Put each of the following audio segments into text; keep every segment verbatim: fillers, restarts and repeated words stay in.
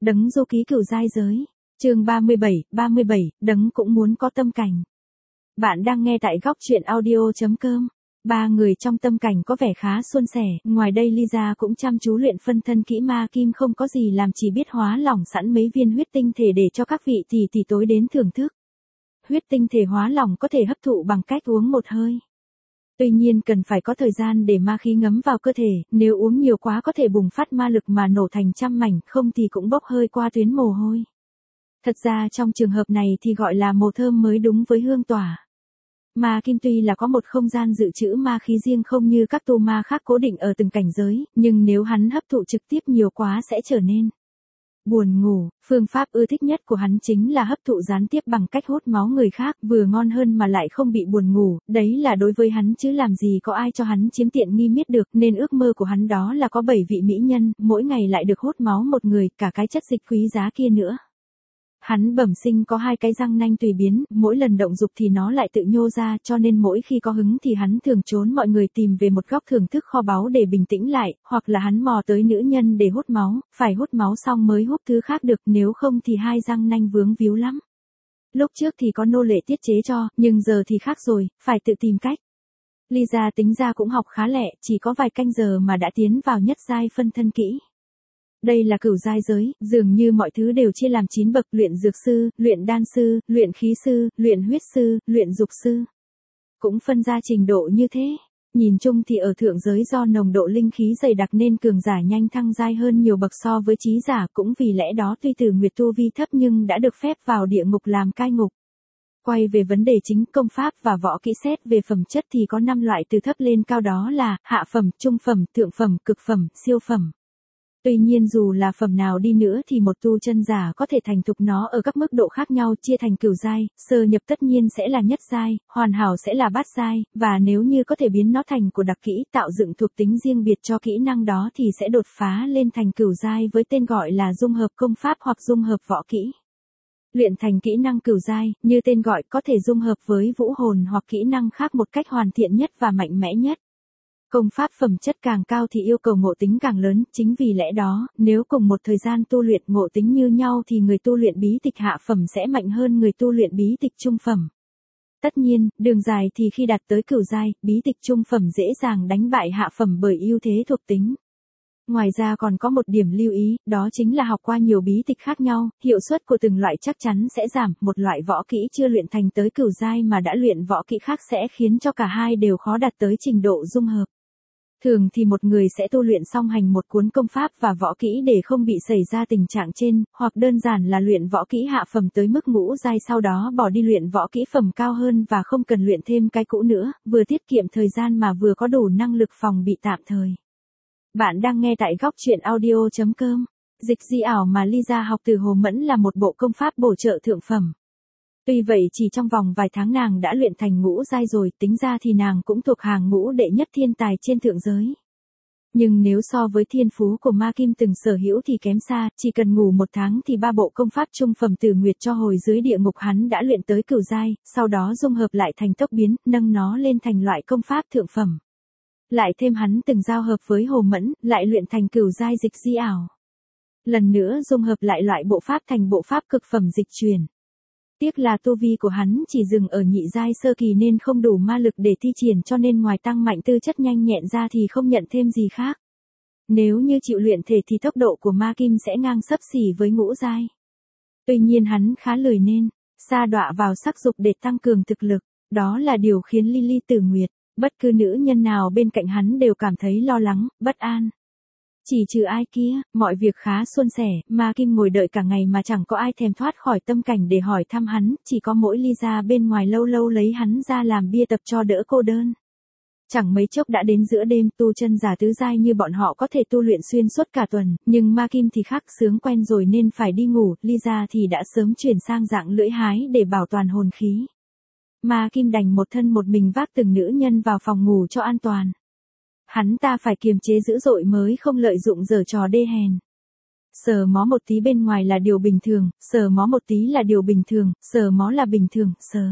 Đấng du ký cửu giai giới. Chương ba mươi bảy, ba mươi bảy, đấng cũng muốn có tâm cảnh. Bạn đang nghe tại góc truyện audio chấm com. Ba người trong tâm cảnh có vẻ khá suôn sẻ, ngoài đây Lisa cũng chăm chú luyện phân thân kỹ, ma kim không có gì làm, chỉ biết hóa lỏng sẵn mấy viên huyết tinh thể để cho các vị tỷ tỷ tối đến thưởng thức. Huyết tinh thể hóa lỏng có thể hấp thụ bằng cách uống một hơi. Tuy nhiên cần phải có thời gian để ma khí ngấm vào cơ thể, nếu uống nhiều quá có thể bùng phát ma lực mà nổ thành trăm mảnh, không thì cũng bốc hơi qua tuyến mồ hôi. Thật ra trong trường hợp này thì gọi là mồ thơm mới đúng với hương tỏa. Ma kim tuy là có một không gian dự trữ ma khí riêng không như các tu ma khác cố định ở từng cảnh giới, nhưng nếu hắn hấp thụ trực tiếp nhiều quá sẽ trở nên buồn ngủ. Phương pháp ưa thích nhất của hắn chính là hấp thụ gián tiếp bằng cách hút máu người khác, vừa ngon hơn mà lại không bị buồn ngủ, đấy là đối với hắn chứ làm gì có ai cho hắn chiếm tiện nghi miết được, nên ước mơ của hắn đó là có bảy vị mỹ nhân, mỗi ngày lại được hút máu một người, cả cái chất dịch quý giá kia nữa. Hắn bẩm sinh có hai cái răng nanh tùy biến, mỗi lần động dục thì nó lại tự nhô ra, cho nên mỗi khi có hứng thì hắn thường trốn mọi người tìm về một góc thưởng thức kho báu để bình tĩnh lại, hoặc là hắn mò tới nữ nhân để hút máu, phải hút máu xong mới hút thứ khác được, nếu không thì hai răng nanh vướng víu lắm. Lúc trước thì có nô lệ tiết chế cho, nhưng giờ thì khác rồi, phải tự tìm cách. Lisa tính ra cũng học khá lẹ, chỉ có vài canh giờ mà đã tiến vào nhất giai phân thân kỹ. Đây là cửu giai giới, dường như mọi thứ đều chia làm chín bậc: luyện dược sư, luyện đan sư, luyện khí sư, luyện huyết sư, luyện dục sư. Cũng phân ra trình độ như thế. Nhìn chung thì ở thượng giới do nồng độ linh khí dày đặc nên cường giả nhanh thăng giai hơn nhiều bậc so với trí giả, cũng vì lẽ đó tuy Từ Nguyệt tu vi thấp nhưng đã được phép vào địa ngục làm cai ngục. Quay về vấn đề chính, công pháp và võ kỹ xét về phẩm chất thì có năm loại từ thấp lên cao, đó là hạ phẩm, trung phẩm, thượng phẩm, cực phẩm, siêu phẩm. Tuy nhiên dù là phẩm nào đi nữa thì một tu chân giả có thể thành thục nó ở các mức độ khác nhau, chia thành cửu giai, sơ nhập tất nhiên sẽ là nhất giai, hoàn hảo sẽ là bát giai, và nếu như có thể biến nó thành của đặc kỹ, tạo dựng thuộc tính riêng biệt cho kỹ năng đó thì sẽ đột phá lên thành cửu giai với tên gọi là dung hợp công pháp hoặc dung hợp võ kỹ. Luyện thành kỹ năng cửu giai, như tên gọi, có thể dung hợp với vũ hồn hoặc kỹ năng khác một cách hoàn thiện nhất và mạnh mẽ nhất. Công pháp phẩm chất càng cao thì yêu cầu ngộ tính càng lớn, chính vì lẽ đó, nếu cùng một thời gian tu luyện ngộ tính như nhau thì người tu luyện bí tịch hạ phẩm sẽ mạnh hơn người tu luyện bí tịch trung phẩm. Tất nhiên, đường dài thì khi đạt tới cửu giai, bí tịch trung phẩm dễ dàng đánh bại hạ phẩm bởi ưu thế thuộc tính. Ngoài ra còn có một điểm lưu ý, đó chính là học qua nhiều bí tịch khác nhau, hiệu suất của từng loại chắc chắn sẽ giảm, một loại võ kỹ chưa luyện thành tới cửu giai mà đã luyện võ kỹ khác sẽ khiến cho cả hai đều khó đạt tới trình độ dung hợp. Thường thì một người sẽ tu luyện song hành một cuốn công pháp và võ kỹ để không bị xảy ra tình trạng trên, hoặc đơn giản là luyện võ kỹ hạ phẩm tới mức ngũ giai sau đó bỏ đi luyện võ kỹ phẩm cao hơn và không cần luyện thêm cái cũ nữa, vừa tiết kiệm thời gian mà vừa có đủ năng lực phòng bị tạm thời. Bạn đang nghe tại góc truyện audio chấm com. Dịch di ảo mà Lisa học từ Hồ Mẫn là một bộ công pháp bổ trợ thượng phẩm. Tuy vậy chỉ trong vòng vài tháng nàng đã luyện thành ngũ giai rồi, tính ra thì nàng cũng thuộc hàng ngũ đệ nhất thiên tài trên thượng giới. Nhưng nếu so với thiên phú của ma kim từng sở hữu thì kém xa, chỉ cần ngủ một tháng thì ba bộ công pháp trung phẩm Từ Nguyệt cho hồi dưới địa ngục hắn đã luyện tới cửu giai, sau đó dung hợp lại thành tốc biến, nâng nó lên thành loại công pháp thượng phẩm. Lại thêm hắn từng giao hợp với Hồ Mẫn, lại luyện thành cửu giai dịch di ảo. Lần nữa dung hợp lại loại bộ pháp thành bộ pháp cực phẩm dịch truyền. Tiếc là tu vi của hắn chỉ dừng ở nhị giai sơ kỳ nên không đủ ma lực để thi triển, cho nên ngoài tăng mạnh tư chất nhanh nhẹn ra thì không nhận thêm gì khác. Nếu như chịu luyện thể thì tốc độ của ma kim sẽ ngang xấp xỉ với ngũ giai. Tuy nhiên hắn khá lười nên sa đọa vào sắc dục để tăng cường thực lực, đó là điều khiến Lily Từ Nguyệt, bất cứ nữ nhân nào bên cạnh hắn đều cảm thấy lo lắng, bất an. Chỉ trừ ai kia, mọi việc khá suôn sẻ, ma kim ngồi đợi cả ngày mà chẳng có ai thèm thoát khỏi tâm cảnh để hỏi thăm hắn, chỉ có mỗi Lisa bên ngoài lâu lâu lấy hắn ra làm bia tập cho đỡ cô đơn. Chẳng mấy chốc đã đến giữa đêm, tu chân giả tứ giai như bọn họ có thể tu luyện xuyên suốt cả tuần, nhưng ma kim thì khác, sướng quen rồi nên phải đi ngủ, Lisa thì đã sớm chuyển sang dạng lưỡi hái để bảo toàn hồn khí. Ma kim đành một thân một mình vác từng nữ nhân vào phòng ngủ cho an toàn. Hắn ta phải kiềm chế dữ dội mới không lợi dụng giở trò đê hèn. Sờ mó một tí bên ngoài là điều bình thường, sờ mó một tí là điều bình thường, sờ mó là bình thường, sờ.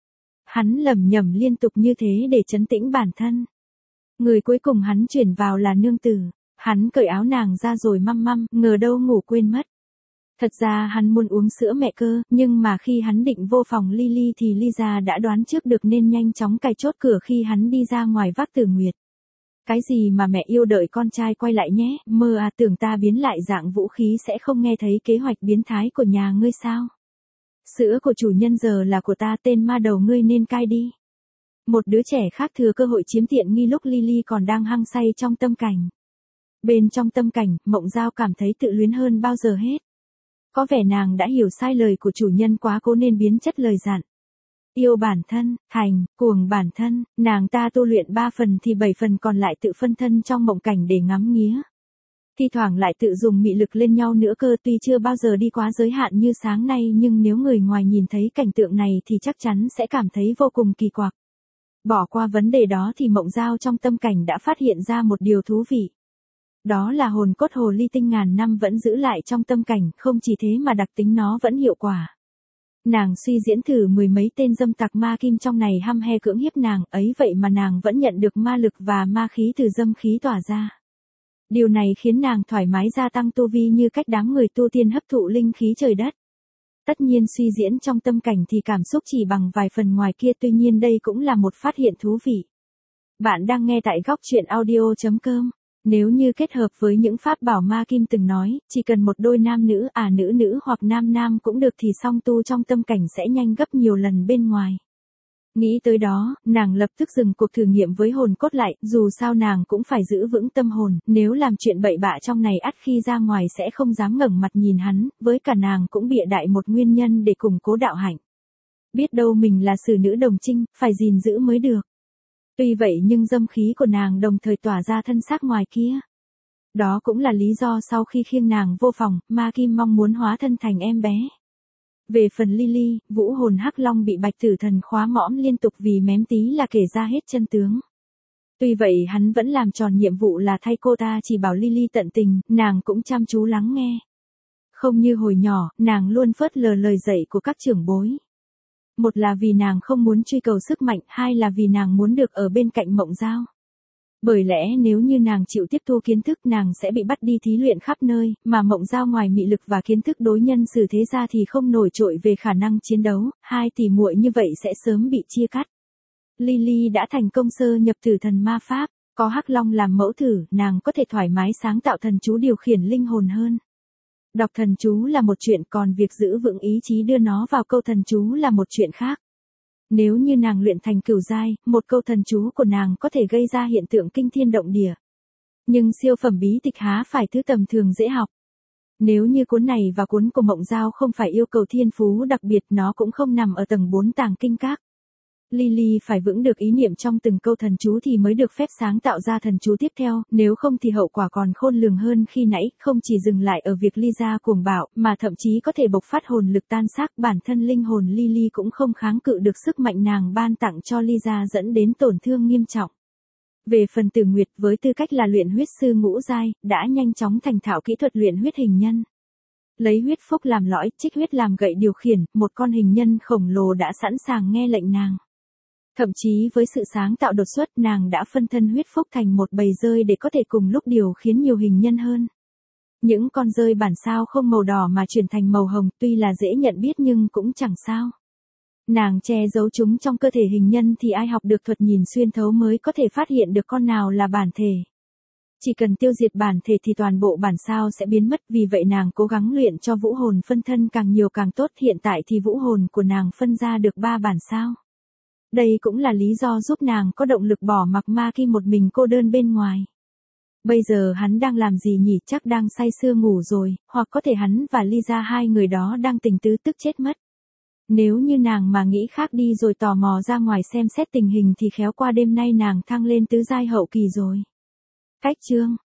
Hắn lẩm nhẩm liên tục như thế để trấn tĩnh bản thân. Người cuối cùng hắn chuyển vào là nương tử. Hắn cởi áo nàng ra rồi măm măm, ngờ đâu ngủ quên mất. Thật ra hắn muốn uống sữa mẹ cơ, nhưng mà khi hắn định vô phòng Lily thì Lisa đã đoán trước được nên nhanh chóng cài chốt cửa khi hắn đi ra ngoài vác Tử Nguyệt. Cái gì mà mẹ yêu đợi con trai quay lại nhé, mơ à, tưởng ta biến lại dạng vũ khí sẽ không nghe thấy kế hoạch biến thái của nhà ngươi sao? Sữa của chủ nhân giờ là của ta, tên ma đầu ngươi nên cai đi. Một đứa trẻ khác thừa cơ hội chiếm tiện nghi lúc Lily còn đang hăng say trong tâm cảnh. Bên trong tâm cảnh, Mộng Giao cảm thấy tự luyến hơn bao giờ hết. Có vẻ nàng đã hiểu sai lời của chủ nhân quá cố nên biến chất lời dặn. Yêu bản thân, thành, cuồng bản thân, nàng ta tu luyện ba phần thì bảy phần còn lại tự phân thân trong mộng cảnh để ngắm nghía. Thi thoảng lại tự dùng mị lực lên nhau nữa cơ, tuy chưa bao giờ đi quá giới hạn như sáng nay nhưng nếu người ngoài nhìn thấy cảnh tượng này thì chắc chắn sẽ cảm thấy vô cùng kỳ quặc. Bỏ qua vấn đề đó thì Mộng Giao trong tâm cảnh đã phát hiện ra một điều thú vị. Đó là hồn cốt hồ ly tinh ngàn năm vẫn giữ lại trong tâm cảnh, không chỉ thế mà đặc tính nó vẫn hiệu quả. Nàng suy diễn thử mười mấy tên dâm tặc ma kim trong này hăm he cưỡng hiếp nàng, ấy vậy mà nàng vẫn nhận được ma lực và ma khí từ dâm khí tỏa ra. Điều này khiến nàng thoải mái gia tăng tu vi như cách đám người tu tiên hấp thụ linh khí trời đất. Tất nhiên suy diễn trong tâm cảnh thì cảm xúc chỉ bằng vài phần ngoài kia, tuy nhiên đây cũng là một phát hiện thú vị. Bạn đang nghe tại góc truyện audio chấm com. Nếu như kết hợp với những pháp bảo ma kim từng nói, chỉ cần một đôi nam nữ, à nữ nữ hoặc nam nam cũng được thì song tu trong tâm cảnh sẽ nhanh gấp nhiều lần bên ngoài. Nghĩ tới đó, nàng lập tức dừng cuộc thử nghiệm với hồn cốt lại, dù sao nàng cũng phải giữ vững tâm hồn, nếu làm chuyện bậy bạ trong này ắt khi ra ngoài sẽ không dám ngẩng mặt nhìn hắn, với cả nàng cũng bịa đại một nguyên nhân để củng cố đạo hạnh. Biết đâu mình là sử nữ đồng trinh, phải gìn giữ mới được. Tuy vậy nhưng dâm khí của nàng đồng thời tỏa ra thân xác ngoài kia. Đó cũng là lý do sau khi khiêng nàng vô phòng, ma kim mong muốn hóa thân thành em bé. Về phần Lily, vũ hồn hắc long bị bạch tử thần khóa mõm liên tục vì mém tí là kể ra hết chân tướng. Tuy vậy hắn vẫn làm tròn nhiệm vụ là thay cô ta chỉ bảo Lily tận tình, nàng cũng chăm chú lắng nghe. Không như hồi nhỏ, nàng luôn phớt lờ lời dạy của các trưởng bối. Một là vì nàng không muốn truy cầu sức mạnh, hai là vì nàng muốn được ở bên cạnh Mộng Giao. Bởi lẽ nếu như nàng chịu tiếp thu kiến thức nàng sẽ bị bắt đi thí luyện khắp nơi, mà Mộng Giao ngoài mị lực và kiến thức đối nhân xử thế ra thì không nổi trội về khả năng chiến đấu, hai tỷ muội như vậy sẽ sớm bị chia cắt. Lily đã thành công sơ nhập thử thần ma pháp, có hắc long làm mẫu thử, nàng có thể thoải mái sáng tạo thần chú điều khiển linh hồn hơn. Đọc thần chú là một chuyện, còn việc giữ vững ý chí đưa nó vào câu thần chú là một chuyện khác. Nếu như nàng luyện thành cửu giai, một câu thần chú của nàng có thể gây ra hiện tượng kinh thiên động địa. Nhưng siêu phẩm bí tịch há phải thứ tầm thường dễ học. Nếu như cuốn này và cuốn của Mộng Giao không phải yêu cầu thiên phú đặc biệt, nó cũng không nằm ở tầng bốn tàng kinh các. Lily phải vững được ý niệm trong từng câu thần chú thì mới được phép sáng tạo ra thần chú tiếp theo, nếu không thì hậu quả còn khôn lường hơn khi nãy, không chỉ dừng lại ở việc Lisa cuồng bạo, mà thậm chí có thể bộc phát hồn lực tan xác, bản thân linh hồn Lily cũng không kháng cự được sức mạnh nàng ban tặng cho Lisa dẫn đến tổn thương nghiêm trọng. Về phần Tử Nguyệt với tư cách là luyện huyết sư ngũ giai, đã nhanh chóng thành thạo kỹ thuật luyện huyết hình nhân. Lấy huyết phúc làm lõi, trích huyết làm gậy điều khiển, một con hình nhân khổng lồ đã sẵn sàng nghe lệnh nàng. Thậm chí với sự sáng tạo đột xuất nàng đã phân thân huyết phúc thành một bầy dơi để có thể cùng lúc điều khiến nhiều hình nhân hơn. Những con dơi bản sao không màu đỏ mà chuyển thành màu hồng tuy là dễ nhận biết nhưng cũng chẳng sao. Nàng che giấu chúng trong cơ thể hình nhân thì ai học được thuật nhìn xuyên thấu mới có thể phát hiện được con nào là bản thể. Chỉ cần tiêu diệt bản thể thì toàn bộ bản sao sẽ biến mất, vì vậy nàng cố gắng luyện cho vũ hồn phân thân càng nhiều càng tốt, hiện tại thì vũ hồn của nàng phân ra được ba bản sao. Đây cũng là lý do giúp nàng có động lực bỏ mặc ma kim một mình cô đơn bên ngoài. Bây giờ hắn đang làm gì nhỉ, chắc đang say sưa ngủ rồi, hoặc có thể hắn và Lisa hai người đó đang tình tứ tức chết mất. Nếu như nàng mà nghĩ khác đi rồi tò mò ra ngoài xem xét tình hình thì khéo qua đêm nay nàng thăng lên tứ giai hậu kỳ rồi. Cách chương